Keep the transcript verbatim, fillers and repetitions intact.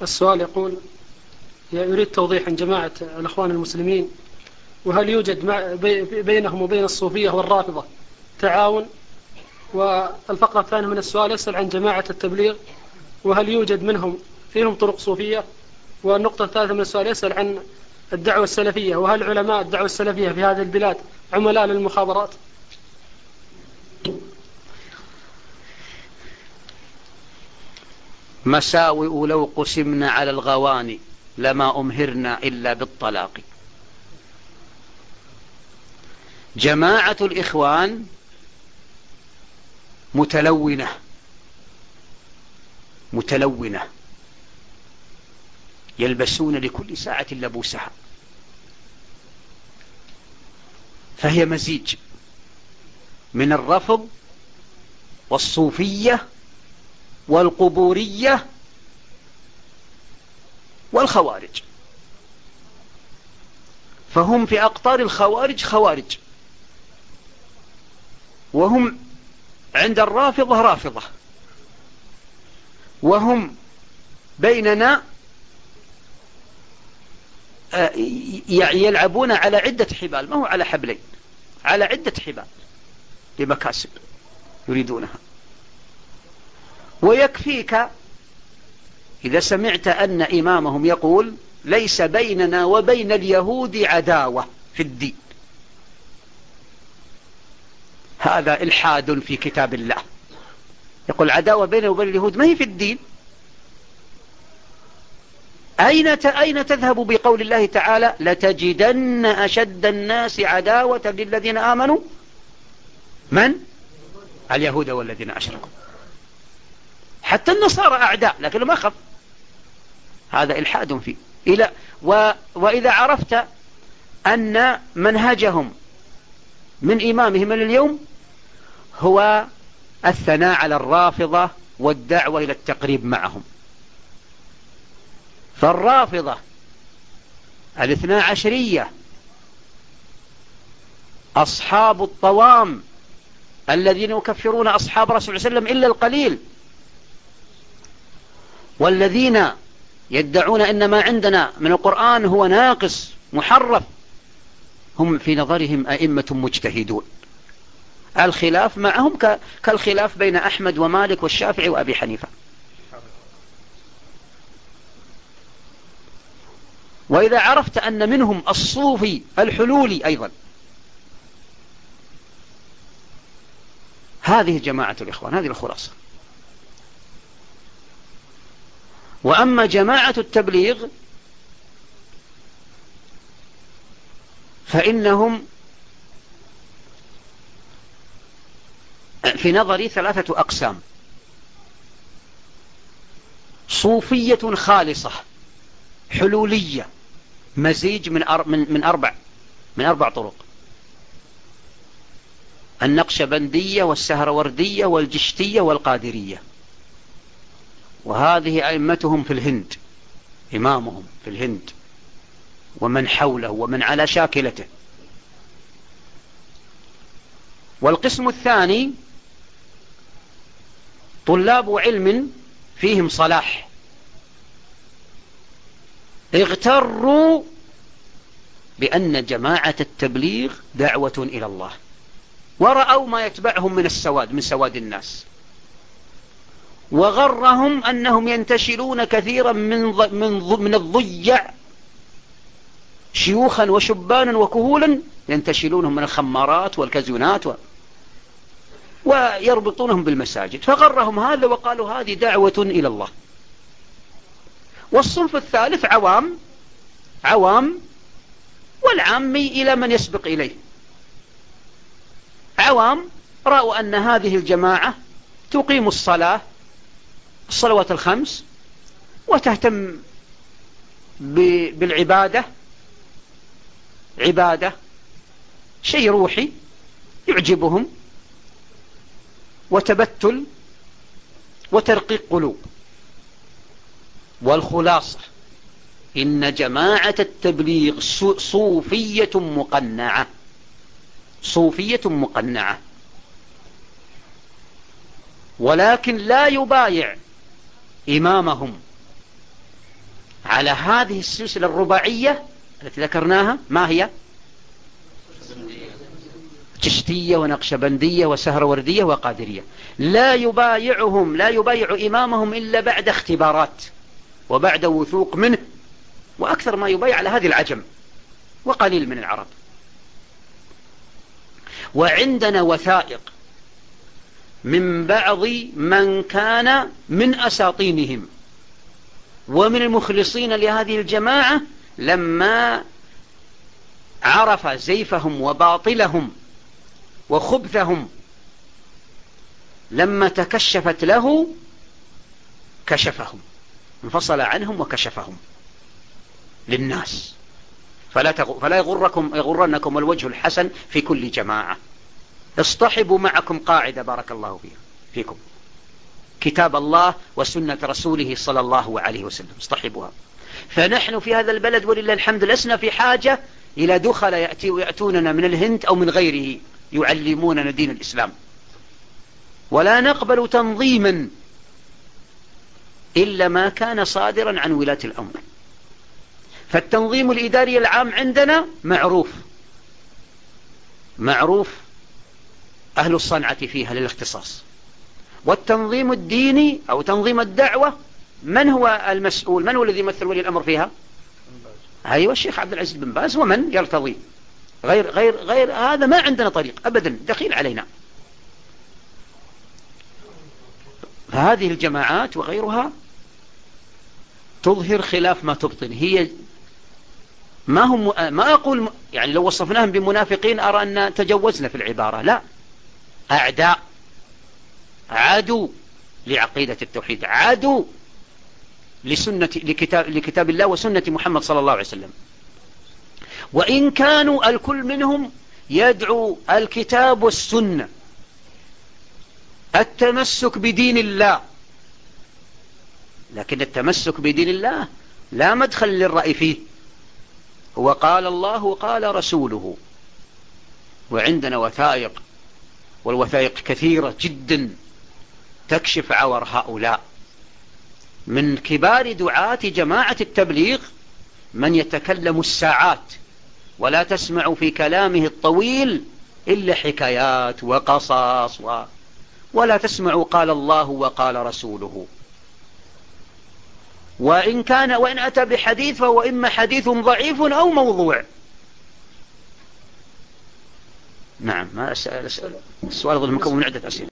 السؤال يقول يريد توضيح عن جماعة الأخوان المسلمين، وهل يوجد بينهم وبين الصوفية والرافضة تعاون؟ والفقرة الثانية من السؤال يسأل عن جماعة التبليغ، وهل يوجد منهم فيهم طرق صوفية؟ والنقطة الثالثة من السؤال يسأل عن الدعوة السلفية، وهل علماء الدعوة السلفية في هذه البلاد عملاء للمخابرات؟ مساوئ لو قسمنا على الغواني لما أمهرنا إلا بالطلاق. جماعة الإخوان متلونة متلونة يلبسون لكل ساعة لبوسها، فهي مزيج من الرفض والصوفية والقبورية والخوارج، فهم في أقطار الخوارج خوارج، وهم عند الرافضة رافضة، وهم بيننا يلعبون على عدة حبال، ما هو على حبلين، على عدة حبال لمكاسب يريدونها. ويكفيك إذا سمعت أن إمامهم يقول ليس بيننا وبين اليهود عداوة في الدين، هذا إلحاد في كتاب الله. يقول عداوة بيننا وبين اليهود، ما هي في الدين. أين أين تذهب بقول الله تعالى لتجدن أشد الناس عداوة للذين آمنوا من؟ اليهود والذين أشركوا. حتى النصارى أعداء لكنه ما خف، هذا إلحاد فيه. إلى و وإذا عرفت أن منهجهم من إمامهم اليوم هو الثناء على الرافضة والدعوة إلى التقريب معهم، فالرافضة الاثنا عشرية أصحاب الطوام الذين يكفرون أصحاب رسول الله صلى الله عليه وسلم إلا القليل، والذين يدعون أن ما عندنا من القرآن هو ناقص محرف، هم في نظرهم أئمة مجتهدون، الخلاف معهم كالخلاف بين أحمد ومالك والشافعي وأبي حنيفة. وإذا عرفت أن منهم الصوفي الحلولي أيضا، هذه جماعة الإخوان، هذه الخلاصة. وأما جماعة التبليغ فإنهم في نظري ثلاثة أقسام: صوفية خالصة حلولية مزيج من من أربع من أربع طرق: النقشبندية والسهروردية والجشتية والقادرية، وهذه أئمتهم في الهند، إمامهم في الهند ومن حوله ومن على شاكلته. والقسم الثاني طلاب علم فيهم صلاح، اغتروا بأن جماعة التبليغ دعوة إلى الله، ورأوا ما يتبعهم من السواد من سواد الناس، وغرهم أنهم ينتشلون كثيرا من من من الضيع شيوخا وشبانا وكهولا، ينتشلونهم من الخمارات والكازينات و... ويربطونهم بالمساجد، فغرهم هذا وقالوا هذه دعوة إلى الله. والصنف الثالث عوام عوام والعامي إلى من يسبق إليه. عوام رأوا أن هذه الجماعة تقيم الصلاة الصلوات الخمس وتهتم بالعبادة، عبادة شيء روحي يعجبهم، وتبتل وترقيق قلوب. والخلاصة إن جماعة التبليغ صوفية مقنعة، صوفية مقنعة، ولكن لا يبايع إمامهم على هذه السلسلة الرباعية التي ذكرناها. ما هي؟ چشتية ونقشبندية وسهروردية وقادرية. لا يبايعهم لا يبايع إمامهم إلا بعد اختبارات وبعد وثوق منه، وأكثر ما يبايع على هذه العجم وقليل من العرب. وعندنا وثائق من بعض من كان من أساطينهم ومن المخلصين لهذه الجماعة لما عرف زيفهم وباطلهم وخبثهم، لما تكشفت له كشفهم، انفصل عنهم وكشفهم للناس. فلا, تغ... فلا يغركم يغرنكم الوجه الحسن في كل جماعة. اصطحبوا معكم قاعدة بارك الله فيها فيكم، كتاب الله وسنة رسوله صلى الله عليه وسلم، اصطحبوها. فنحن في هذا البلد ولله الحمد لسنا في حاجة إلى دخل يأتي ويأتوننا من الهند أو من غيره يعلموننا دين الإسلام، ولا نقبل تنظيما إلا ما كان صادرا عن ولاة الأمر. فالتنظيم الإداري العام عندنا معروف معروف أهل الصنعة فيها للاختصاص. والتنظيم الديني أو تنظيم الدعوة من هو المسؤول؟ من هو الذي يمثل ولي الأمر فيها؟ أيوة الشيخ عبد العزيز بن باز، ومن يرتضي غير غير غير هذا ما عندنا طريق أبدا، دخيل علينا. فهذه الجماعات وغيرها تظهر خلاف ما تبطن. هي ما هم ما أقول يعني لو وصفناهم بمنافقين أرى أن تجوزنا في العبارة، لا، أعداء، عدو لعقيدة التوحيد، عدو لسنة لكتاب, لكتاب الله وسنة محمد صلى الله عليه وسلم. وإن كانوا الكل منهم يدعو الكتاب والسنة، التمسك بدين الله، لكن التمسك بدين الله لا مدخل للرأي فيه، هو قال الله وقال رسوله. وعندنا وثائق، والوثائق كثيرة جدا تكشف عور هؤلاء. من كبار دعاة جماعة التبليغ من يتكلم الساعات ولا تسمع في كلامه الطويل إلا حكايات وقصص و... ولا تسمع قال الله وقال رسوله. وإن كان وإن أتى بحديث فهو إما حديث ضعيف أو موضوع. نعم، ما السؤال ظل مكون من عدة أسئلة.